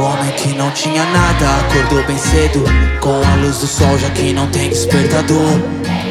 homem que não tinha nada acordou bem cedo, com a luz do sol já que não tem despertador.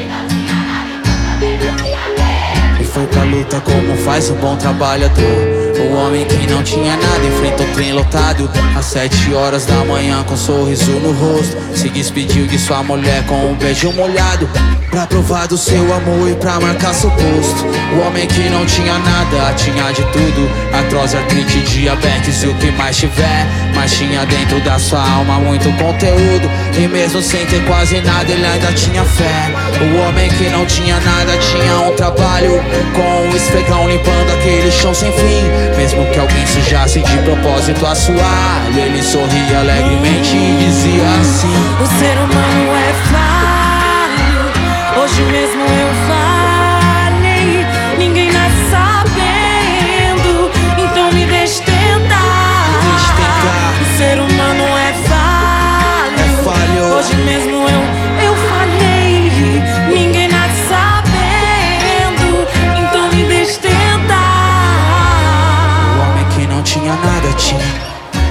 E foi pra luta como faz um bom trabalhador. O homem que não tinha nada enfrentou o trem lotado às 7 horas da manhã com um sorriso no rosto. Se despediu de sua mulher com um beijo molhado, pra provar do seu amor e pra marcar seu posto. O homem que não tinha nada, tinha de tudo: artrose, artrite, diabetes e o que mais tiver. Mas tinha dentro da sua alma muito conteúdo, e mesmo sem ter quase nada ele ainda tinha fé. O homem que não tinha nada tinha um trabalho, com o esfregão limpando aquele chão sem fim. Mesmo que alguém sujasse de propósito a assoalho, ele sorria alegremente e dizia assim: o ser humano é falho, hoje mesmo eu falhei. Ninguém nasce sabendo, então me deixe tentar. O ser humano é falho, hoje mesmo eu falhei. Ninguém nasce sabendo, então me deixe tentar. Não tinha nada, tinha.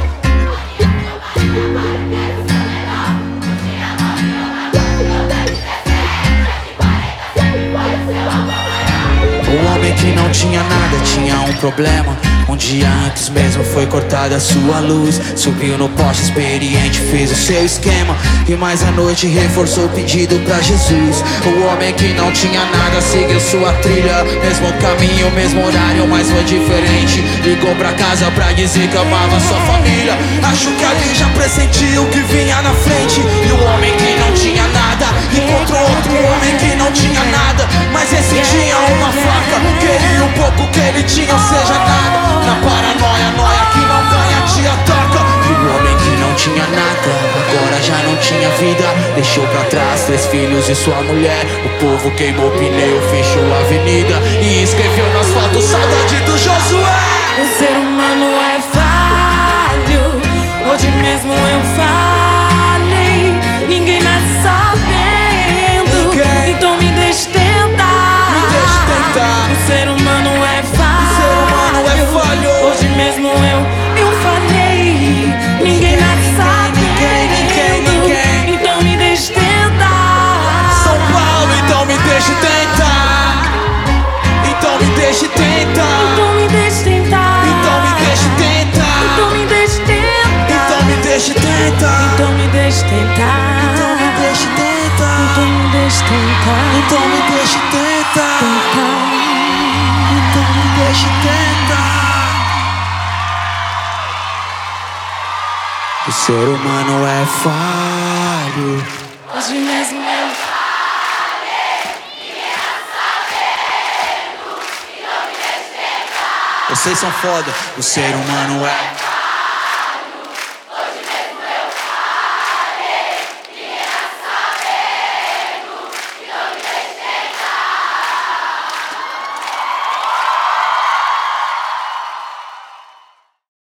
O homem que não tinha nada tinha um problema. Um dia antes mesmo foi cortada a sua luz. Subiu no poste experiente, fez o seu esquema, e mais à noite reforçou o pedido pra Jesus. O homem que não tinha nada seguiu sua trilha, mesmo caminho, mesmo horário, mas foi diferente. Ligou pra casa pra dizer que amava sua família. Acho que ali já pressentiu o que vinha na frente. E o homem que não tinha nada encontrou outro homem que não tinha nada, mas esse tinha uma faca. Queria um pouco que ele tinha, ou seja, nada. Na paranoia, noia que não ganha te ataca. E o homem que não tinha nada agora já não tinha vida. Deixou pra trás 3 filhos e sua mulher. O povo queimou o pneu, fechou a avenida e escreveu nas fotos saudade do Josué. O ser humano é falho, hoje mesmo eu falhei. Ninguém nasce sabendo, então me deixe tentar. Me deixe tentar. O ser humano é falho, hoje mesmo eu falhei. Ninguém nasce sabendo, então me deixe tentar. São Paulo, então me deixe tentar. Então me deixe tentar. Então me deixe tentar. Então me deixe tentar. Então me deixe tentar. Então me deixe tentar. Então me deixe tentar. Então me deixe tentar. Então me deixe tentar. Então me deixe tentar. Então me deixe tentar. O ser humano é falho. Hoje mesmo eu Vocês são foda. O ser humano é